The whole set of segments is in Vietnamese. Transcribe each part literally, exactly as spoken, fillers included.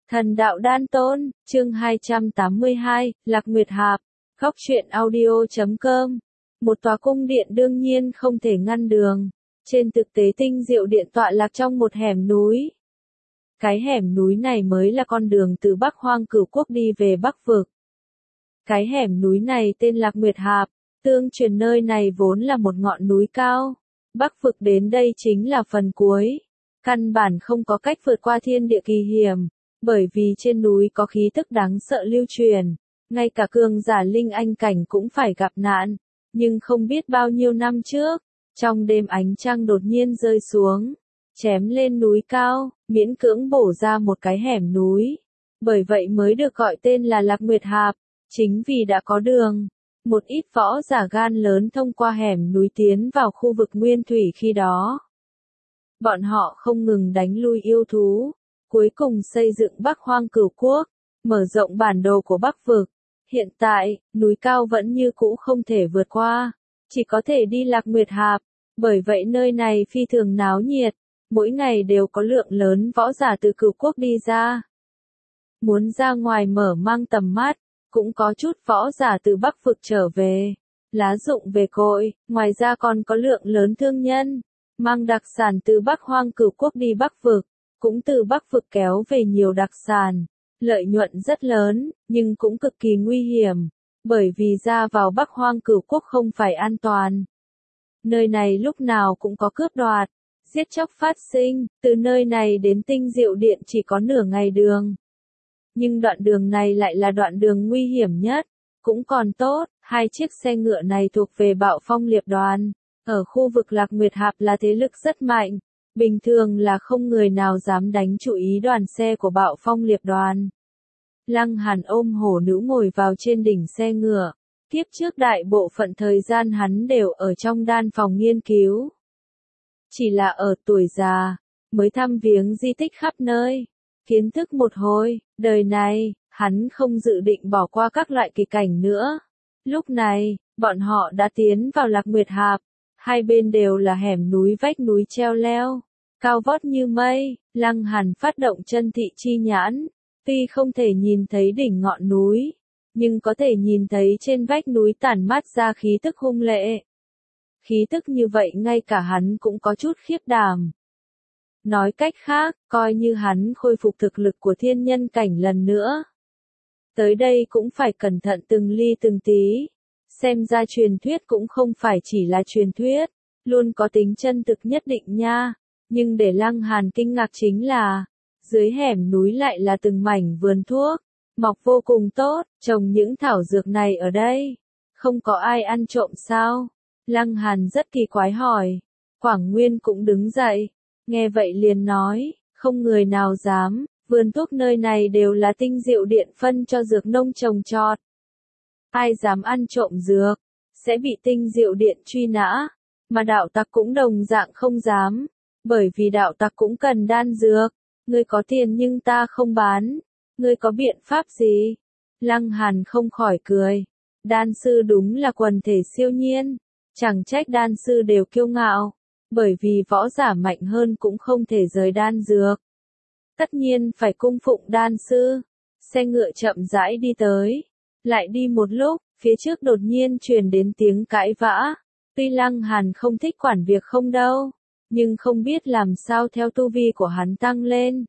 Thần đạo đan tôn, chương hai trăm tám mươi hai, Lạc Nguyệt Hạp, góc truyện audio chấm com. Một tòa cung điện đương nhiên không thể ngăn đường. Trên thực tế tinh diệu điện tọa lạc trong một hẻm núi. Cái hẻm núi này mới là con đường từ Bắc Hoang Cửu Quốc đi về Bắc Vực. Cái hẻm núi này tên Lạc Nguyệt Hạp, tương truyền nơi này vốn là một ngọn núi cao. Bắc Vực đến đây chính là phần cuối. Căn bản không có cách vượt qua thiên địa kỳ hiểm. Bởi vì trên núi có khí tức đáng sợ lưu truyền, ngay cả cường giả linh anh cảnh cũng phải gặp nạn. Nhưng không biết bao nhiêu năm trước, trong đêm ánh trăng đột nhiên rơi xuống, chém lên núi cao, miễn cưỡng bổ ra một cái hẻm núi. Bởi vậy mới được gọi tên là Lạc Nguyệt Hạp, chính vì đã có đường. Một ít võ giả gan lớn thông qua hẻm núi tiến vào khu vực nguyên thủy khi đó. Bọn họ không ngừng đánh lui yêu thú. Cuối cùng xây dựng Bắc Hoang Cửu Quốc, mở rộng bản đồ của Bắc Vực. Hiện tại, núi cao vẫn như cũ không thể vượt qua, chỉ có thể đi Lạc Nguyệt Hạp, bởi vậy nơi này phi thường náo nhiệt, mỗi ngày đều có lượng lớn võ giả từ Cửu Quốc đi ra. Muốn ra ngoài mở mang tầm mắt, cũng có chút võ giả từ Bắc Vực trở về, lá dụng về cội, ngoài ra còn có lượng lớn thương nhân, mang đặc sản từ Bắc Hoang Cửu Quốc đi Bắc Vực. Cũng từ Bắc Vực kéo về nhiều đặc sản, lợi nhuận rất lớn, nhưng cũng cực kỳ nguy hiểm, bởi vì ra vào Bắc Hoang Cửu Quốc không phải an toàn. Nơi này lúc nào cũng có cướp đoạt, giết chóc phát sinh, từ nơi này đến tinh diệu điện chỉ có nửa ngày đường. Nhưng đoạn đường này lại là đoạn đường nguy hiểm nhất, cũng còn tốt, hai chiếc xe ngựa này thuộc về Bạo Phong Liệp Đoàn, ở khu vực Lạc Nguyệt Hạp là thế lực rất mạnh. Bình thường là không người nào dám đánh chủ ý đoàn xe của Bạo Phong Liệp Đoàn. Lăng Hàn ôm hổ nữ ngồi vào trên đỉnh xe ngựa. Tiếp trước đại bộ phận thời gian hắn đều ở trong đan phòng nghiên cứu. Chỉ là ở tuổi già, mới thăm viếng di tích khắp nơi. Kiến thức một hồi, đời này, hắn không dự định bỏ qua các loại kỳ cảnh nữa. Lúc này, bọn họ đã tiến vào Lạc Nguyệt Hạp. Hai bên đều là hẻm núi vách núi treo leo, cao vót như mây. Lăng Hàn phát động chân thị chi nhãn, tuy không thể nhìn thấy đỉnh ngọn núi, nhưng có thể nhìn thấy trên vách núi tản mát ra khí tức hung lệ. Khí tức như vậy ngay cả hắn cũng có chút khiếp đảm. Nói cách khác, coi như hắn khôi phục thực lực của thiên nhân cảnh lần nữa. Tới đây cũng phải cẩn thận từng ly từng tí. Xem ra truyền thuyết cũng không phải chỉ là truyền thuyết, luôn có tính chân thực nhất định nha. Nhưng để Lăng Hàn kinh ngạc chính là, dưới hẻm núi lại là từng mảnh vườn thuốc, mọc vô cùng tốt, trồng những thảo dược này ở đây. Không có ai ăn trộm sao? Lăng Hàn rất kỳ quái hỏi. Quảng Nguyên cũng đứng dậy, nghe vậy liền nói, không người nào dám, vườn thuốc nơi này đều là tinh diệu điện phân cho dược nông trồng trọt. Ai dám ăn trộm dược, sẽ bị tinh diệu điện truy nã, mà đạo tặc cũng đồng dạng không dám, bởi vì đạo tặc cũng cần đan dược, ngươi có tiền nhưng ta không bán, ngươi có biện pháp gì? Lăng Hàn không khỏi cười, đan sư đúng là quần thể siêu nhiên, chẳng trách đan sư đều kiêu ngạo, bởi vì võ giả mạnh hơn cũng không thể rời đan dược. Tất nhiên phải cung phụng đan sư, xe ngựa chậm rãi đi tới. Lại đi một lúc, phía trước đột nhiên truyền đến tiếng cãi vã. Tuy Lăng Hàn không thích quản việc không đâu, nhưng không biết làm sao theo tu vi của hắn tăng lên.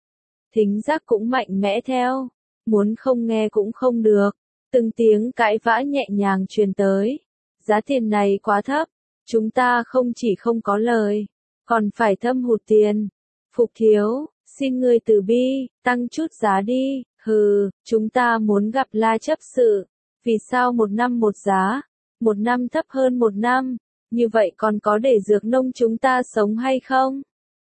Thính giác cũng mạnh mẽ theo, muốn không nghe cũng không được. Từng tiếng cãi vã nhẹ nhàng truyền tới. Giá tiền này quá thấp, chúng ta không chỉ không có lời, còn phải thâm hụt tiền. Phục thiếu, xin ngươi từ bi, tăng chút giá đi. Hừ, chúng ta muốn gặp La chấp sự, vì sao một năm một giá, một năm thấp hơn một năm, như vậy còn có để dược nông chúng ta sống hay không?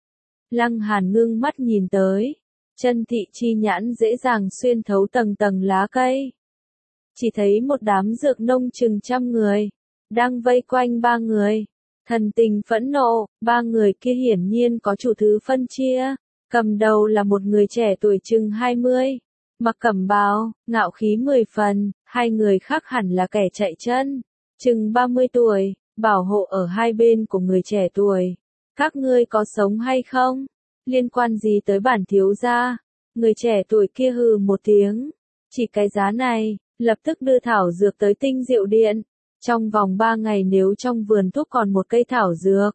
Lăng Hàn ngưng mắt nhìn tới, chân thị chi nhãn dễ dàng xuyên thấu tầng tầng lá cây. Chỉ thấy một đám dược nông chừng trăm người, đang vây quanh ba người, thần tình phẫn nộ, ba người kia hiển nhiên có chủ thứ phân chia, cầm đầu là một người trẻ tuổi chừng hai mươi. Mặc cẩm bào, ngạo khí mười phần, hai người khác hẳn là kẻ chạy chân, chừng ba mươi tuổi, bảo hộ ở hai bên của người trẻ tuổi. Các ngươi có sống hay không? Liên quan gì tới bản thiếu gia? Người trẻ tuổi kia hừ một tiếng. Chỉ cái giá này, lập tức đưa thảo dược tới Tinh Diệu Điện. Trong vòng ba ngày nếu trong vườn thuốc còn một cây thảo dược,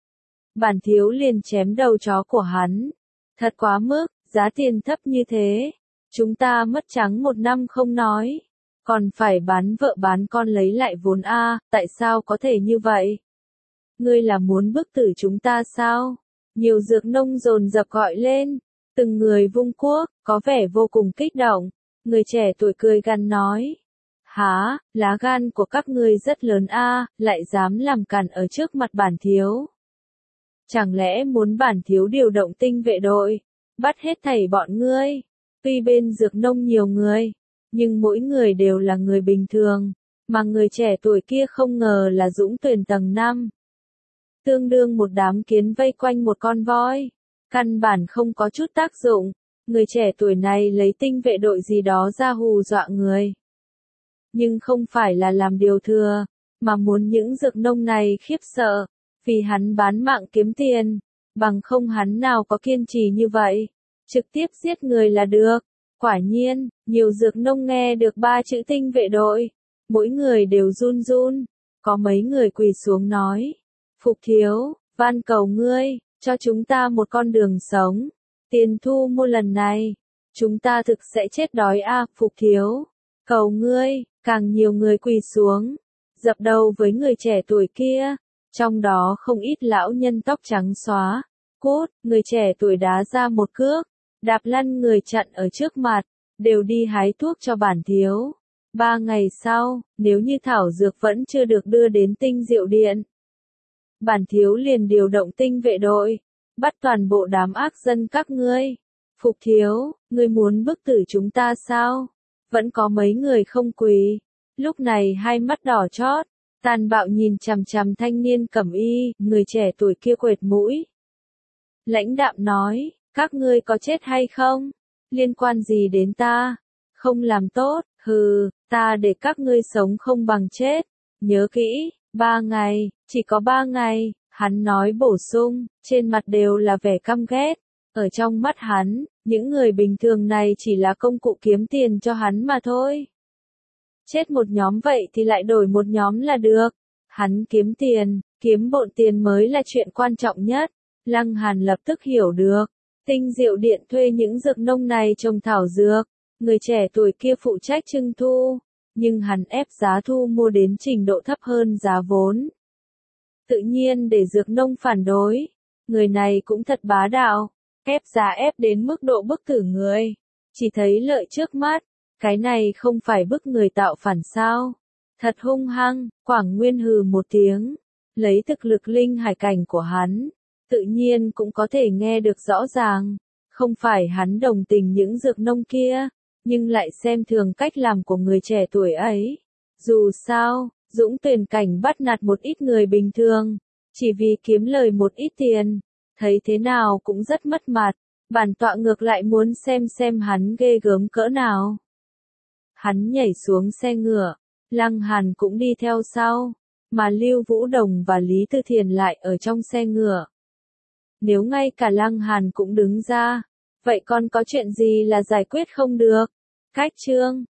bản thiếu liền chém đầu chó của hắn. Thật quá mức, giá tiền thấp như thế. Chúng ta mất trắng một năm không nói. Còn phải bán vợ bán con lấy lại vốn a, tại sao có thể như vậy? Ngươi là muốn bức tử chúng ta sao? Nhiều dược nông dồn dập gọi lên. Từng người vung cuốc, có vẻ vô cùng kích động. Người trẻ tuổi cười gằn nói. Hả, lá gan của các ngươi rất lớn a, lại dám làm càn ở trước mặt bản thiếu. Chẳng lẽ muốn bản thiếu điều động tinh vệ đội, bắt hết thảy bọn ngươi? Tuy bên dược nông nhiều người, nhưng mỗi người đều là người bình thường, mà người trẻ tuổi kia không ngờ là Dũng Tuyền tầng năm. Tương đương một đám kiến vây quanh một con voi, căn bản không có chút tác dụng. Người trẻ tuổi này lấy tinh vệ đội gì đó ra hù dọa người. Nhưng không phải là làm điều thừa, mà muốn những dược nông này khiếp sợ, vì hắn bán mạng kiếm tiền, bằng không hắn nào có kiên trì như vậy, trực tiếp giết người là được. Quả nhiên, nhiều dược nông nghe được ba chữ tinh vệ đội, mỗi người đều run run, có mấy người quỳ xuống nói, Phục thiếu, van cầu ngươi, cho chúng ta một con đường sống, tiền thu mua lần này, chúng ta thực sẽ chết đói a, à, Phục thiếu, cầu ngươi. Càng nhiều người quỳ xuống, dập đầu với người trẻ tuổi kia, trong đó không ít lão nhân tóc trắng xóa. Cút, người trẻ tuổi đá ra một cước, đạp lăn người chặn ở trước mặt, đều đi hái thuốc cho bản thiếu. Ba ngày sau, nếu như thảo dược vẫn chưa được đưa đến Tinh Diệu Điện, bản thiếu liền điều động tinh vệ đội, bắt toàn bộ đám ác dân các ngươi. Phục thiếu, ngươi muốn bức tử chúng ta sao? Vẫn có mấy người không quỳ. Lúc này hai mắt đỏ chót, tàn bạo nhìn chằm chằm thanh niên cẩm y, người trẻ tuổi kia quệt mũi. Lãnh đạm nói, các ngươi có chết hay không? Liên quan gì đến ta? Không làm tốt, hừ, ta để các ngươi sống không bằng chết. Nhớ kỹ, ba ngày, chỉ có ba ngày, hắn nói bổ sung, trên mặt đều là vẻ căm ghét. Ở trong mắt hắn, những người bình thường này chỉ là công cụ kiếm tiền cho hắn mà thôi. Chết một nhóm vậy thì lại đổi một nhóm là được. Hắn kiếm tiền, kiếm bộn tiền mới là chuyện quan trọng nhất. Lăng Hàn lập tức hiểu được. Tinh Diệu Điện thuê những dược nông này trồng thảo dược. Người trẻ tuổi kia phụ trách trưng thu. Nhưng hắn ép giá thu mua đến trình độ thấp hơn giá vốn. Tự nhiên để dược nông phản đối. Người này cũng thật bá đạo. Ép giá ép đến mức độ bức tử người. Chỉ thấy lợi trước mắt. Cái này không phải bức người tạo phản sao. Thật hung hăng, Quảng Nguyên hừ một tiếng. Lấy thực lực linh hải cảnh của hắn. Tự nhiên cũng có thể nghe được rõ ràng. Không phải hắn đồng tình những dược nông kia. Nhưng lại xem thường cách làm của người trẻ tuổi ấy. Dù sao, Dũng Tuyền cảnh bắt nạt một ít người bình thường. Chỉ vì kiếm lời một ít tiền. Thấy thế nào cũng rất mất mặt. Bản tọa ngược lại muốn xem xem hắn ghê gớm cỡ nào. Hắn nhảy xuống xe ngựa, Lăng Hàn cũng đi theo sau, mà Lưu Vũ Đồng và Lý Tư Thiền lại ở trong xe ngựa. Nếu ngay cả Lăng Hàn cũng đứng ra, vậy còn có chuyện gì là giải quyết không được? Cách chương